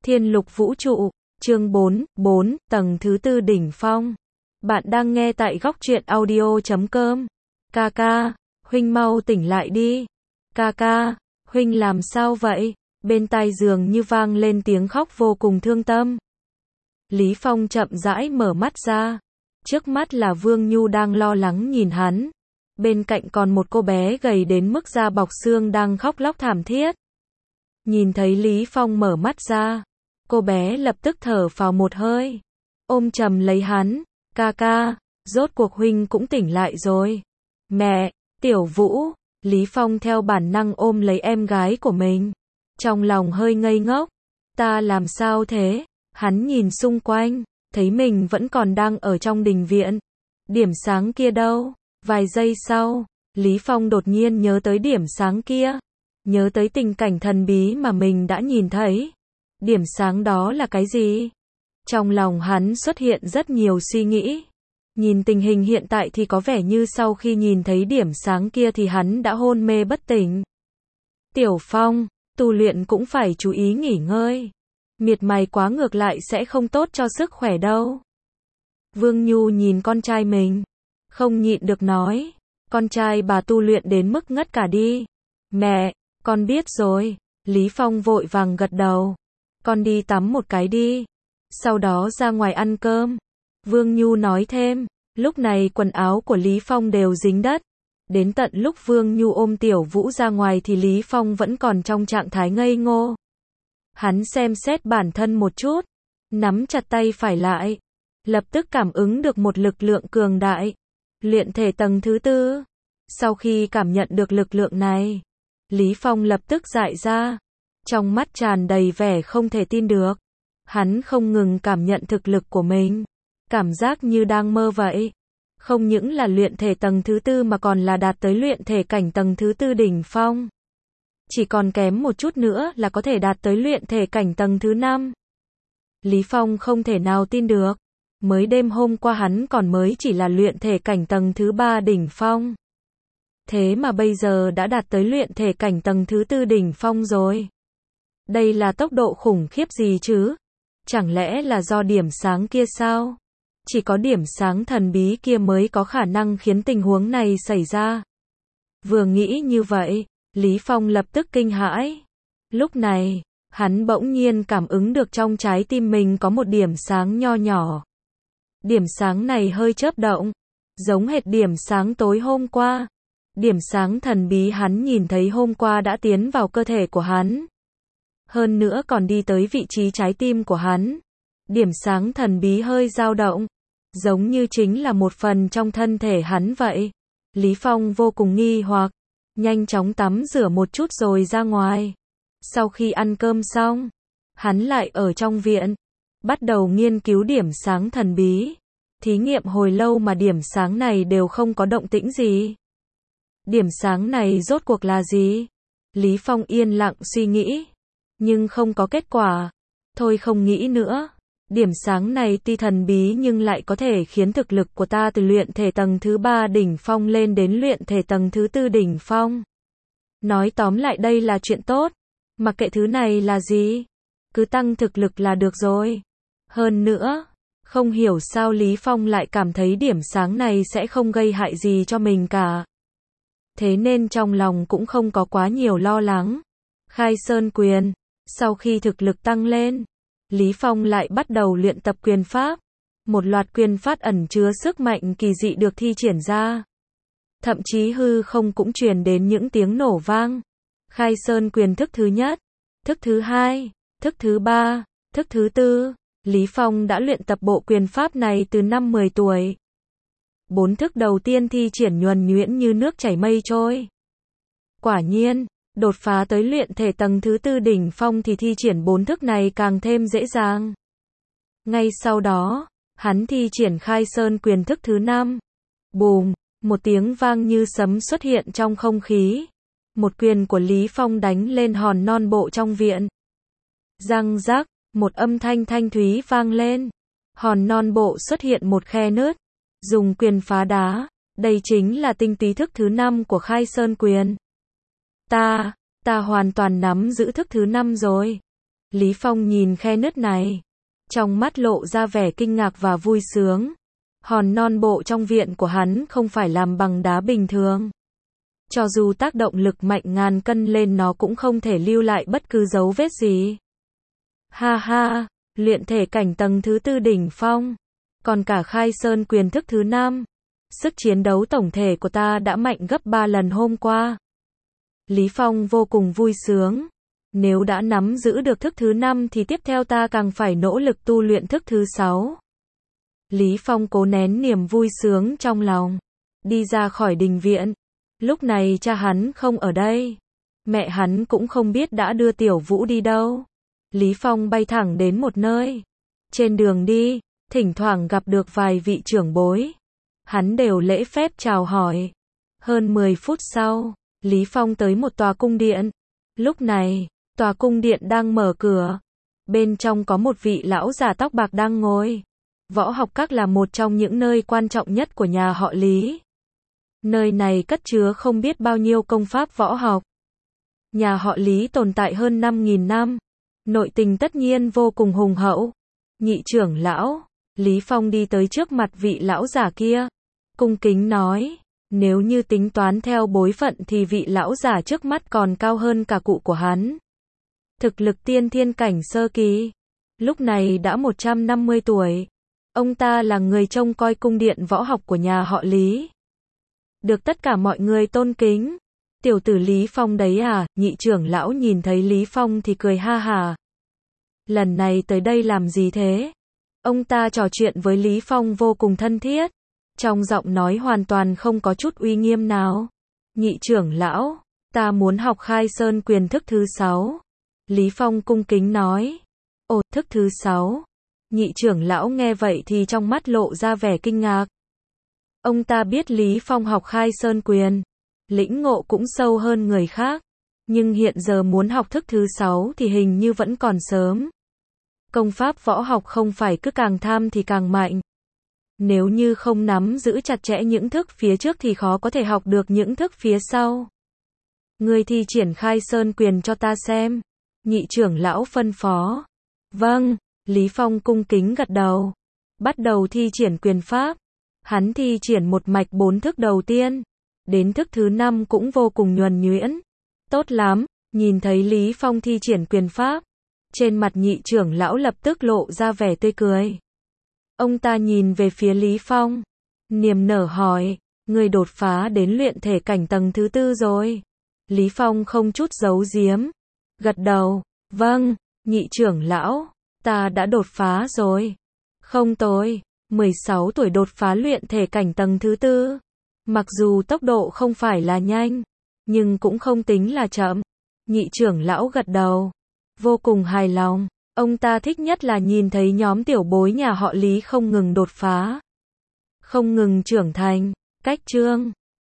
Thiên lục vũ trụ, chương 4, tầng thứ tư đỉnh phong. Bạn đang nghe tại góc truyện audio.com. Ca, huynh mau tỉnh lại đi. Ca, huynh làm sao vậy? Bên tai giường như vang lên tiếng khóc vô cùng thương tâm. Lý Phong chậm rãi mở mắt ra. Trước mắt là Vương Nhu đang lo lắng nhìn hắn. Bên cạnh còn một cô bé gầy đến mức da bọc xương đang khóc lóc thảm thiết. Nhìn thấy Lý Phong mở mắt ra, cô bé lập tức thở phào một hơi, ôm chầm lấy hắn. Ca, rốt cuộc huynh cũng tỉnh lại rồi. Mẹ, Tiểu Vũ. Lý Phong theo bản năng ôm lấy em gái của mình, trong lòng hơi ngây ngốc. Ta làm sao thế? Hắn nhìn xung quanh, thấy mình vẫn còn đang ở trong đình viện. Điểm sáng kia đâu? Vài giây sau, Lý Phong đột nhiên nhớ tới điểm sáng kia, nhớ tới tình cảnh thần bí mà mình đã nhìn thấy. Điểm sáng đó là cái gì? Trong lòng hắn xuất hiện rất nhiều suy nghĩ. Nhìn tình hình hiện tại thì có vẻ như sau khi nhìn thấy điểm sáng kia thì hắn đã hôn mê bất tỉnh. Tiểu Phong, tu luyện cũng phải chú ý nghỉ ngơi. Miệt mài quá ngược lại sẽ không tốt cho sức khỏe đâu. Vương Nhu nhìn con trai mình, không nhịn được nói. Con trai bà tu luyện đến mức ngất cả đi. Mẹ, con biết rồi. Lý Phong vội vàng gật đầu. Con đi tắm một cái đi, sau đó ra ngoài ăn cơm. Vương Nhu nói thêm. Lúc này quần áo của Lý Phong đều dính đất. Đến tận lúc Vương Nhu ôm Tiểu Vũ ra ngoài thì Lý Phong vẫn còn trong trạng thái ngây ngô. Hắn xem xét bản thân một chút, nắm chặt tay phải lại, lập tức cảm ứng được một lực lượng cường đại. Luyện thể tầng thứ tư. Sau khi cảm nhận được lực lượng này, Lý Phong lập tức dại ra, trong mắt tràn đầy vẻ không thể tin được. Hắn không ngừng cảm nhận thực lực của mình, cảm giác như đang mơ vậy. Không những là luyện thể tầng thứ tư mà còn là đạt tới luyện thể cảnh tầng thứ tư đỉnh phong. Chỉ còn kém một chút nữa là có thể đạt tới luyện thể cảnh tầng thứ 5. Lý Phong không thể nào tin được. Mới đêm hôm qua hắn còn mới chỉ là luyện thể cảnh tầng thứ 3 đỉnh phong. Thế mà bây giờ đã đạt tới luyện thể cảnh tầng thứ 4 đỉnh phong rồi. Đây là tốc độ khủng khiếp gì chứ? Chẳng lẽ là do điểm sáng kia sao? Chỉ có điểm sáng thần bí kia mới có khả năng khiến tình huống này xảy ra. Vừa nghĩ như vậy, Lý Phong lập tức kinh hãi. Lúc này, hắn bỗng nhiên cảm ứng được trong trái tim mình có một điểm sáng nho nhỏ. Điểm sáng này hơi chớp động, giống hệt điểm sáng tối hôm qua. Điểm sáng thần bí hắn nhìn thấy hôm qua đã tiến vào cơ thể của hắn. Hơn nữa còn đi tới vị trí trái tim của hắn. Điểm sáng thần bí hơi dao động, giống như chính là một phần trong thân thể hắn vậy. Lý Phong vô cùng nghi hoặc, nhanh chóng tắm rửa một chút rồi ra ngoài. Sau khi ăn cơm xong, hắn lại ở trong viện, bắt đầu nghiên cứu điểm sáng thần bí. Thí nghiệm hồi lâu mà điểm sáng này đều không có động tĩnh gì. Điểm sáng này rốt cuộc là gì? Lý Phong yên lặng suy nghĩ, nhưng không có kết quả. Thôi không nghĩ nữa. Điểm sáng này tuy thần bí nhưng lại có thể khiến thực lực của ta từ luyện thể tầng thứ 3 đỉnh phong lên đến luyện thể tầng thứ 4 đỉnh phong. Nói tóm lại đây là chuyện tốt. Mặc kệ thứ này là gì, cứ tăng thực lực là được rồi. Hơn nữa, không hiểu sao Lý Phong lại cảm thấy điểm sáng này sẽ không gây hại gì cho mình cả. Thế nên trong lòng cũng không có quá nhiều lo lắng. Khai Sơn Quyền. Sau khi thực lực tăng lên, Lý Phong lại bắt đầu luyện tập quyền pháp. Một loạt quyền pháp ẩn chứa sức mạnh kỳ dị được thi triển ra. Thậm chí hư không cũng truyền đến những tiếng nổ vang. Khai Sơn Quyền thức thứ nhất, thức thứ hai, thức thứ ba, thức thứ tư. Lý Phong đã luyện tập bộ quyền pháp này từ năm 10 tuổi. 4 thức đầu tiên thi triển nhuần nhuyễn như nước chảy mây trôi. Quả nhiên, đột phá tới luyện thể tầng thứ 4 đỉnh phong thì thi triển 4 thức này càng thêm dễ dàng. Ngay sau đó, hắn thi triển Khai Sơn Quyền thức thứ 5. Bùm, một tiếng vang như sấm xuất hiện trong không khí. Một quyền của Lý Phong đánh lên hòn non bộ trong viện. Răng rắc, một âm thanh thanh thúy vang lên. Hòn non bộ xuất hiện một khe nứt. Dùng quyền phá đá. Đây chính là tinh túy thức thứ 5 của Khai Sơn Quyền. Ta hoàn toàn nắm giữ thức thứ 5 rồi. Lý Phong nhìn khe nứt này, trong mắt lộ ra vẻ kinh ngạc và vui sướng. Hòn non bộ trong viện của hắn không phải làm bằng đá bình thường. Cho dù tác động lực mạnh ngàn cân lên nó cũng không thể lưu lại bất cứ dấu vết gì. Ha ha, luyện thể cảnh tầng thứ 4 đỉnh phong. Còn cả khai sơn quyền thức thứ 5. Sức chiến đấu tổng thể của ta đã mạnh gấp 3 lần hôm qua. Lý Phong vô cùng vui sướng. Nếu đã nắm giữ được thức thứ 5 thì tiếp theo ta càng phải nỗ lực tu luyện thức thứ 6. Lý Phong cố nén niềm vui sướng trong lòng. Đi ra khỏi đình viện. Lúc này cha hắn không ở đây. Mẹ hắn cũng không biết đã đưa Tiểu Vũ đi đâu. Lý Phong bay thẳng đến một nơi. Trên đường đi, thỉnh thoảng gặp được vài vị trưởng bối. Hắn đều lễ phép chào hỏi. Hơn 10 phút sau, Lý Phong tới một tòa cung điện. Lúc này, tòa cung điện đang mở cửa. Bên trong có một vị lão già tóc bạc đang ngồi. Võ học các là một trong những nơi quan trọng nhất của nhà họ Lý. Nơi này cất chứa không biết bao nhiêu công pháp võ học. Nhà họ Lý tồn tại hơn 5.000 năm. Nội tình tất nhiên vô cùng hùng hậu. Nhị trưởng lão, Lý Phong đi tới trước mặt vị lão giả kia. Cung kính nói, nếu như tính toán theo bối phận thì vị lão giả trước mắt còn cao hơn cả cụ của hắn. Thực lực tiên thiên cảnh sơ kỳ. Lúc này đã 150 tuổi. Ông ta là người trông coi cung điện võ học của nhà họ Lý. Được tất cả mọi người tôn kính. Tiểu tử Lý Phong đấy à, nhị trưởng lão nhìn thấy Lý Phong thì cười ha hà. Lần này tới đây làm gì thế? Ông ta trò chuyện với Lý Phong vô cùng thân thiết. Trong giọng nói hoàn toàn không có chút uy nghiêm nào. Nhị trưởng lão, ta muốn học khai sơn quyền thức thứ 6. Lý Phong cung kính nói. Ồ, thức thứ 6. Nhị trưởng lão nghe vậy thì trong mắt lộ ra vẻ kinh ngạc. Ông ta biết Lý Phong học khai sơn quyền. Lĩnh ngộ cũng sâu hơn người khác. Nhưng hiện giờ muốn học thức thứ 6 thì hình như vẫn còn sớm. Công pháp võ học không phải cứ càng tham thì càng mạnh. Nếu như không nắm giữ chặt chẽ những thức phía trước thì khó có thể học được những thức phía sau. Ngươi thi triển khai sơn quyền cho ta xem. Nhị trưởng lão phân phó. Vâng, Lý Phong cung kính gật đầu. Bắt đầu thi triển quyền pháp. Hắn thi triển một mạch 4 thức đầu tiên. Đến thức thứ 5 cũng vô cùng nhuần nhuyễn. Tốt lắm, nhìn thấy Lý Phong thi triển quyền pháp. Trên mặt nhị trưởng lão lập tức lộ ra vẻ tươi cười. Ông ta nhìn về phía Lý Phong. Niềm nở hỏi, ngươi đột phá đến luyện thể cảnh tầng thứ 4 rồi. Lý Phong không chút giấu giếm. Gật đầu, vâng, nhị trưởng lão, ta đã đột phá rồi. Không tồi, 16 tuổi đột phá luyện thể cảnh tầng thứ 4. Mặc dù tốc độ không phải là nhanh, nhưng cũng không tính là chậm. Nhị trưởng lão gật đầu, vô cùng hài lòng. Ông ta thích nhất là nhìn thấy nhóm tiểu bối nhà họ Lý không ngừng đột phá, không ngừng trưởng thành. Cách chương